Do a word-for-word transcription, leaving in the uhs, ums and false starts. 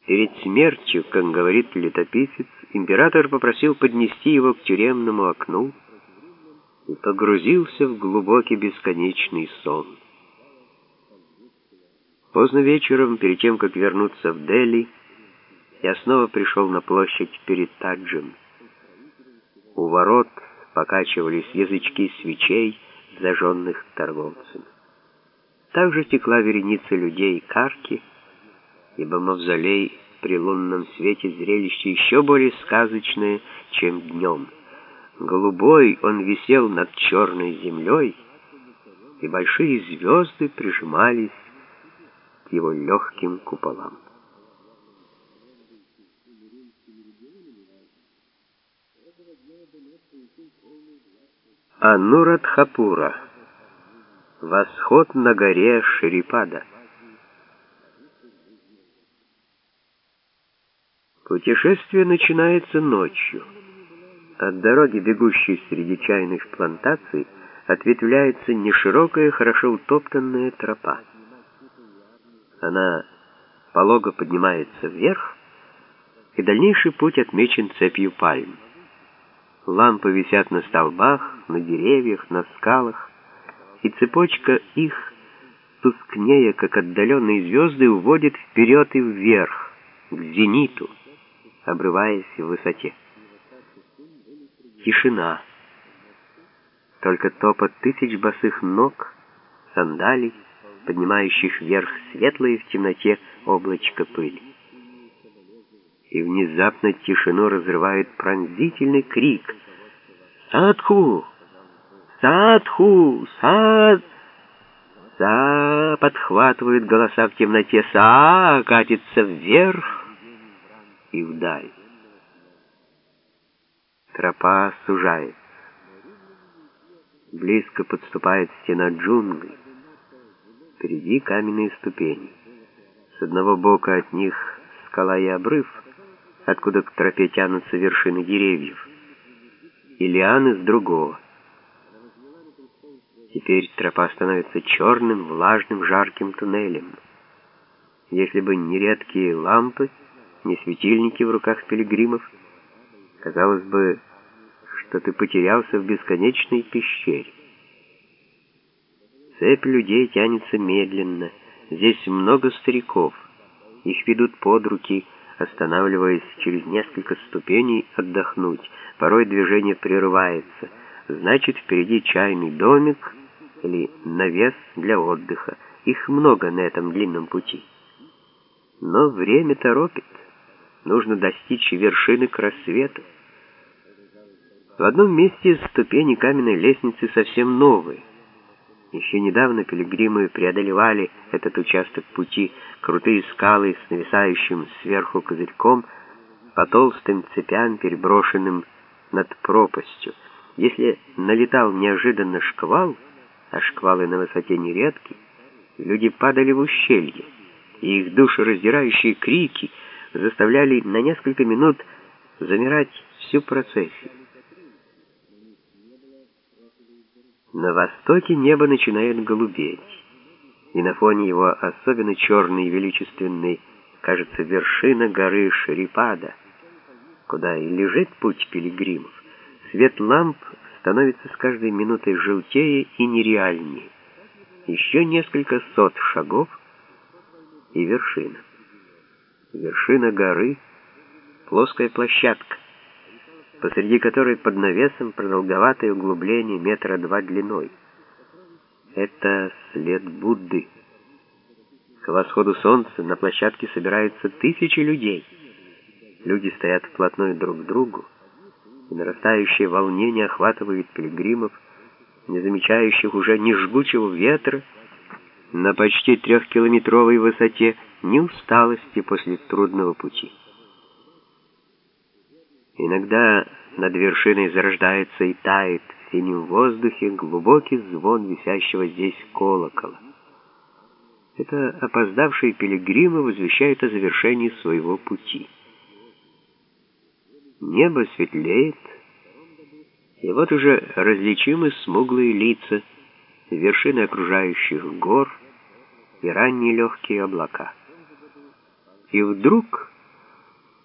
Перед смертью, как говорит летописец, император попросил поднести его к тюремному окну и погрузился в глубокий бесконечный сон. Поздно вечером, перед тем, как вернуться в Дели, я снова пришел на площадь перед Таджем. У ворот покачивались язычки свечей, зажженных торговцами. Также текла вереница людей к арке, ибо мавзолей при лунном свете зрелище еще более сказочное, чем днем. Голубой он висел над черной землей, и большие звезды прижимались к его легким куполам. Анурадхапура. Восход на горе Шрипада. Путешествие начинается ночью. От дороги, бегущей среди чайных плантаций, ответвляется неширокая, хорошо утоптанная тропа. Она полого поднимается вверх, и дальнейший путь отмечен цепью пальм. Лампы висят на столбах, на деревьях, на скалах, и цепочка их, тускнея, как отдаленные звезды, уводит вперед и вверх, к зениту, обрываясь в высоте. Тишина. Только топот тысяч босых ног, сандалий, поднимающих вверх светлое в темноте облачко пыли. И внезапно тишину разрывает пронзительный крик: «Садху! Садху! Сад!» «Са!» — подхватывают голоса в темноте. «Са!» — катится вверх и вдаль. Тропа сужается. Близко подступает стена джунглей. Впереди каменные ступени. С одного бока от них скала и обрыв, откуда к тропе тянутся вершины деревьев, и лианы с другого. Теперь тропа становится черным, влажным, жарким туннелем. Если бы не редкие лампы, не светильники в руках пилигримов, казалось бы, что ты потерялся в бесконечной пещере. Цепь людей тянется медленно. Здесь много стариков. Их ведут под руки, останавливаясь через несколько ступеней отдохнуть. Порой движение прерывается. Значит, впереди чайный домик или навес для отдыха. Их много на этом длинном пути. Но время торопит. Нужно достичь вершины к рассвету. В одном месте ступени каменной лестницы совсем новые. Еще недавно пилигримы преодолевали этот участок пути, крутые скалы с нависающим сверху козырьком, по толстым цепям, переброшенным над пропастью. Если налетал неожиданно шквал, а шквалы на высоте нередки, люди падали в ущелье, и их душераздирающие крики заставляли на несколько минут замирать всю процессию. На востоке небо начинает голубеть, и на фоне его особенно черной и величественной кажется вершина горы Шрипада, куда и лежит путь пилигримов. Свет ламп становится с каждой минутой желтее и нереальнее. Еще несколько сот шагов и вершина. Вершина горы — плоская площадка, посреди которой под навесом продолговатое углубление метра два длиной. Это след Будды. К восходу солнца на площадке собираются тысячи людей. Люди стоят вплотную друг к другу, и нарастающее волнение охватывает пилигримов, не замечающих уже ни жгучего ветра на почти трехкилометровой высоте, ни усталости после трудного пути. Иногда над вершиной зарождается и тает в синем воздухе глубокий звон висящего здесь колокола. Это опоздавшие пилигримы возвещают о завершении своего пути. Небо светлеет, и вот уже различимы смуглые лица, вершины окружающих гор и ранние легкие облака. И вдруг